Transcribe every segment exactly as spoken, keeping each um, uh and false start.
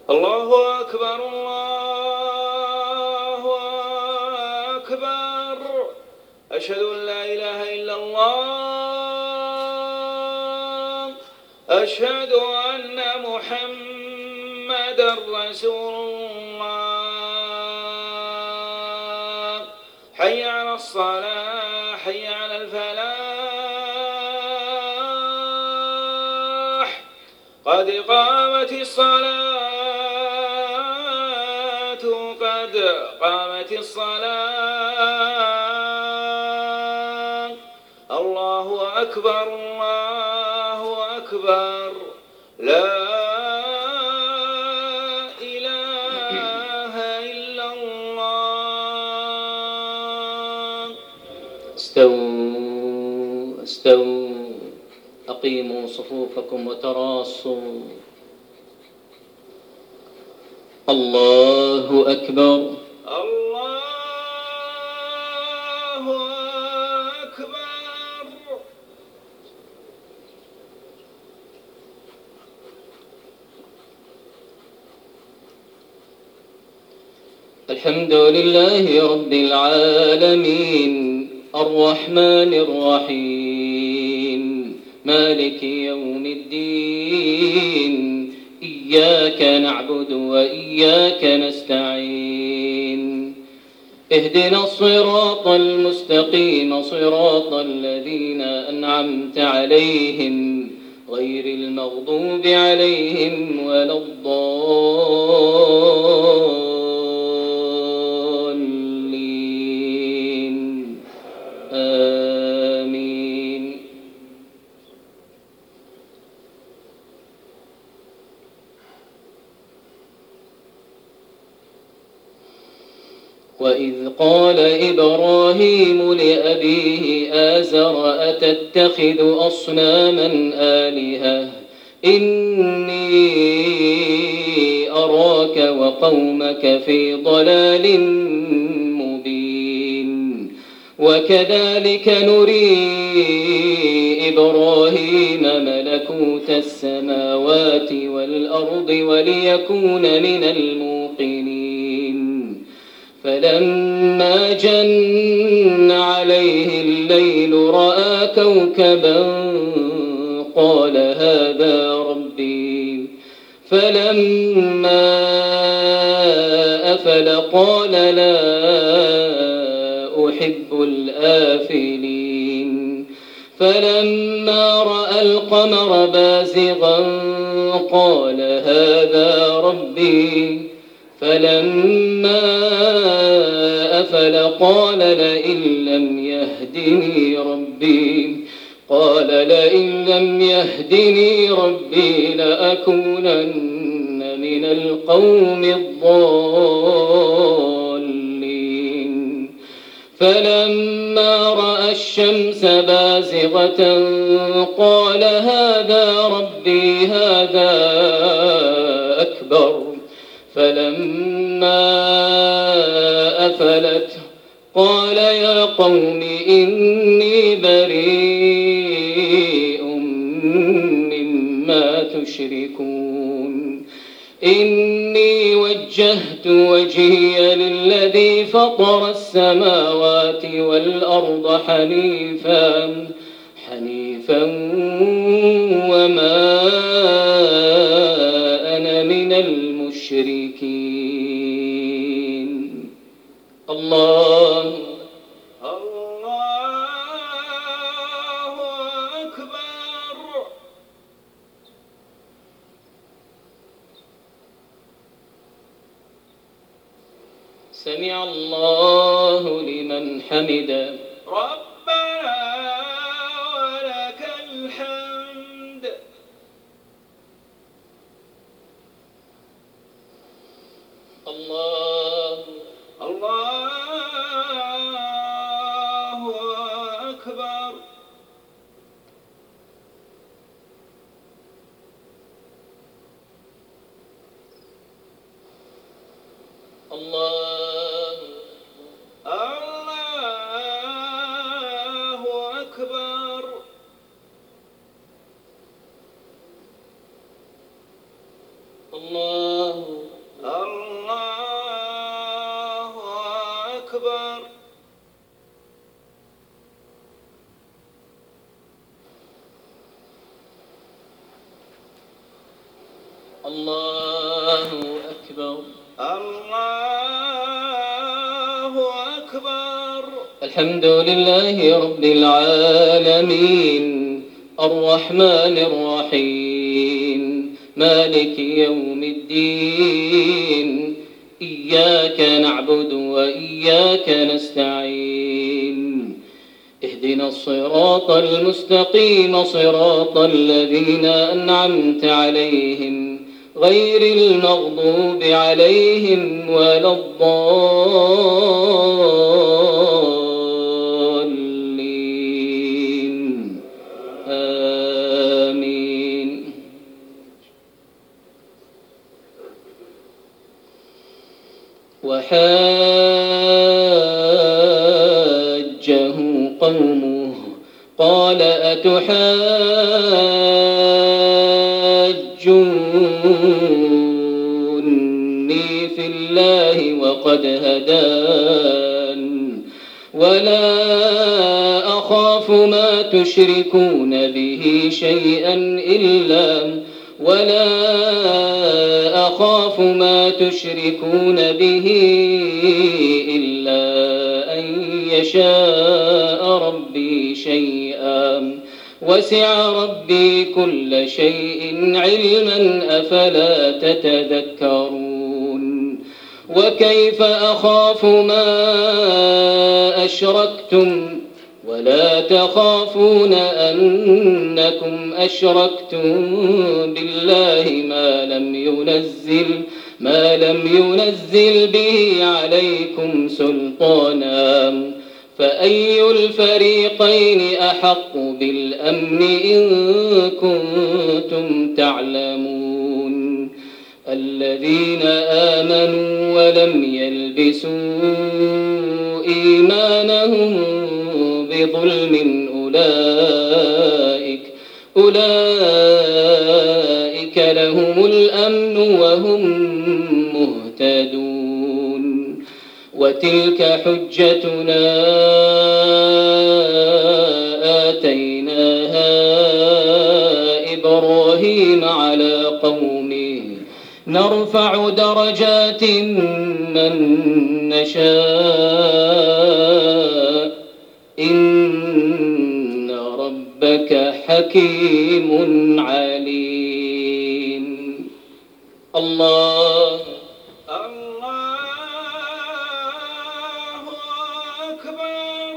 الله أكبر الله أكبر. أشهد أن لا إله إلا الله. أشهد أن محمدًا رسول الله. حي على الصلاة حي على الفلاح. قد قامت الصلاة قد قامت الصلاة. الله أكبر الله أكبر. لا إله إلا الله. استووا استووا أقيموا صفوفكم وتراصوا. الله أكبر الله أكبر. الحمد لله رب العالمين الرحمن الرحيم مالك يوم الدين. إياك نعبد وإياك نستعين. اهدنا الصراط المستقيم صراط الذين أنعمت عليهم غير المغضوب عليهم ولا الضالين. آمين. وإذ قال إبراهيم لأبيه آزر أتتخذ أصناما آلهة إني أراك وقومك في ضلال مبين. وكذلك نري إبراهيم ملكوت السماوات والأرض وليكون من الموقنين. فلما جن عليه الليل رأى كوكبا قال هذا ربي. فلما أفل قال لا أحب الآفلين. فلما رأى القمر بازغا قال هذا ربي. فلما أفل قال لئن لم يهدني ربي قال لئن لم يهدني ربي لأكونن من القوم الضالين. فلما رأى الشمس بازغة قال هذا ربي هذا أكبر. فلما أفلت قال يا قوم إني بريء مما تشركون. إني وجهت وجهي للذي فطر السماوات والأرض حنيفا حنيفا وما أنا من المشركين. الله الله أكبر. سمع الله لمن حمده. ربنا ولك الحمد. الله الله أكبر. الله الله أكبر. الله الله أكبر. الله أكبر. الحمد لله رب العالمين الرحمن الرحيم مالك يوم الدين إياك نعبد وإياك نستعين اهدنا الصراط المستقيم صراط الذين أنعمت عليهم غير المغضوب عليهم ولا الضالين آمين. وحاجه قومه قال أتحاجوني في الله وقد هدان ولا أخاف ما تشركون به شيئا إلا ولا أخاف ما تشركون به إلا أن يشاء ربي شيئا وسع ربي كل شيء علما أفلا تتذكرون وكيف أخاف ما أشركتم ولا تخافون أنكم أشركتم بالله ما لم ينزل ما لم ينزل به عليكم سلطانا فأي الفريقين أحق بالأمن إن كنتم تعلمون الذين آمنوا ولم يلبسوا إيمانهم بظلم أولئك أولئك لهم الأمن وهم مهتدون وتلك حجتنا آتيناها إبراهيم على قومه نرفع درجات من نشاء إن ربك حكيم عليم. الله الله أكبر.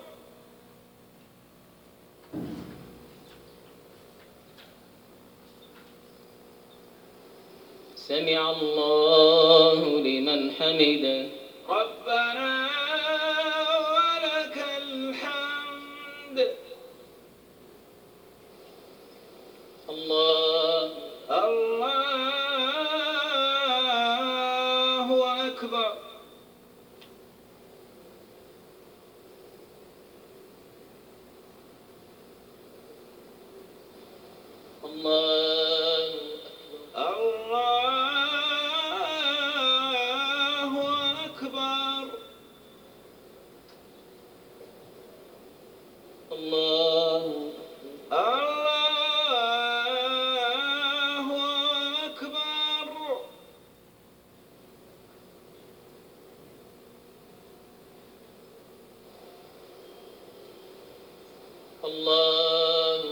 سمع الله لمن حمده. ربنا ولك الحمد. الله الله أكبر. الله الله أكبر. الله الله أكبر. الله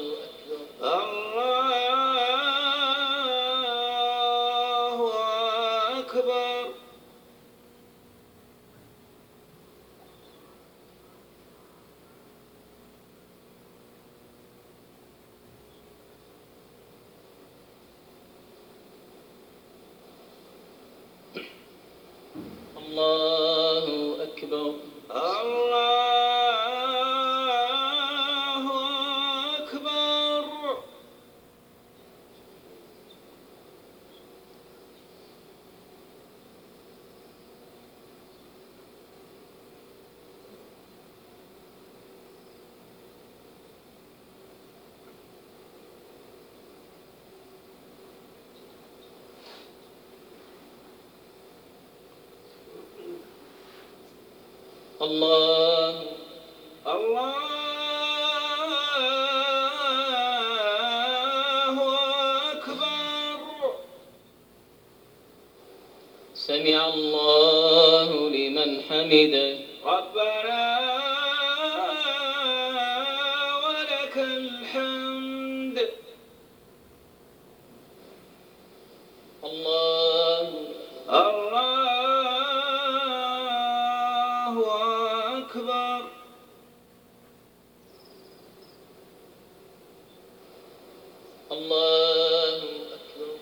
أكبر. الله أكبر. الله أكبر. الله الله أكبر. سمع الله لمن حمده. ربنا ولك الحمد. الله الله أكبر. الله أكبر.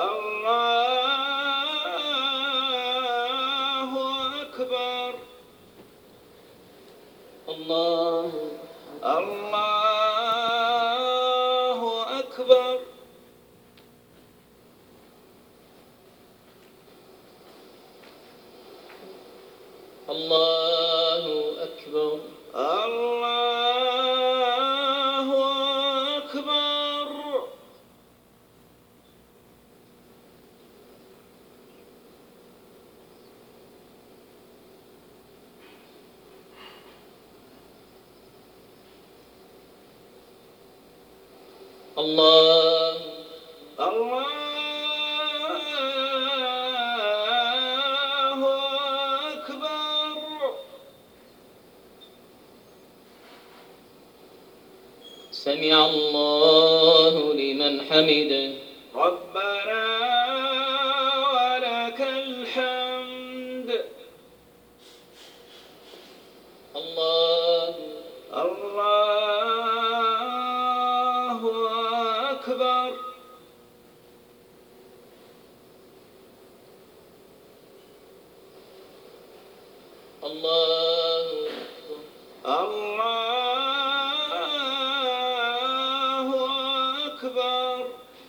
الله أكبر. الله الله أكبر. الله أكبر. الله أكبر. الله الله أكبر. سمع الله لمن حمده. ربنا ولك الحمد. الله الله أكبر. الله أكبر. الله أكبر.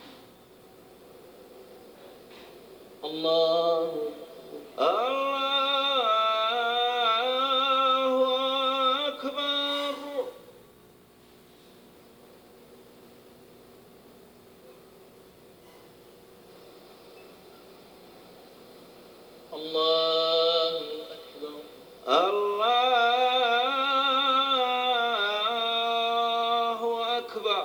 الله الله أكبر. الله أكبر. الله أكبر.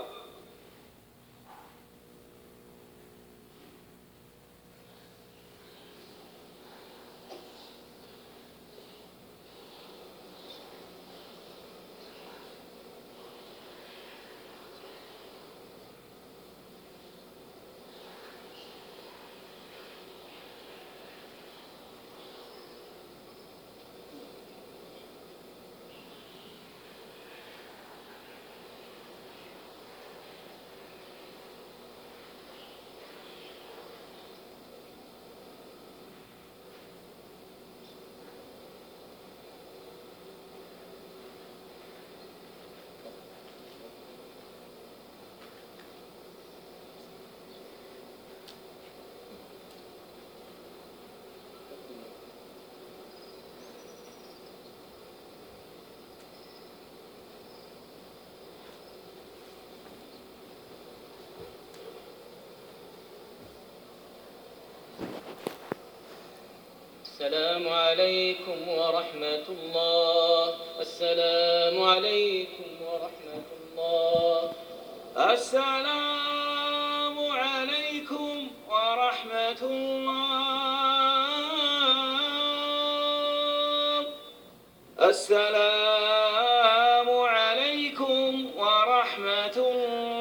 السلام عليكم ورحمة الله. السلام عليكم ورحمة الله. السلام عليكم ورحمة الله. السلام عليكم ورحمة الله.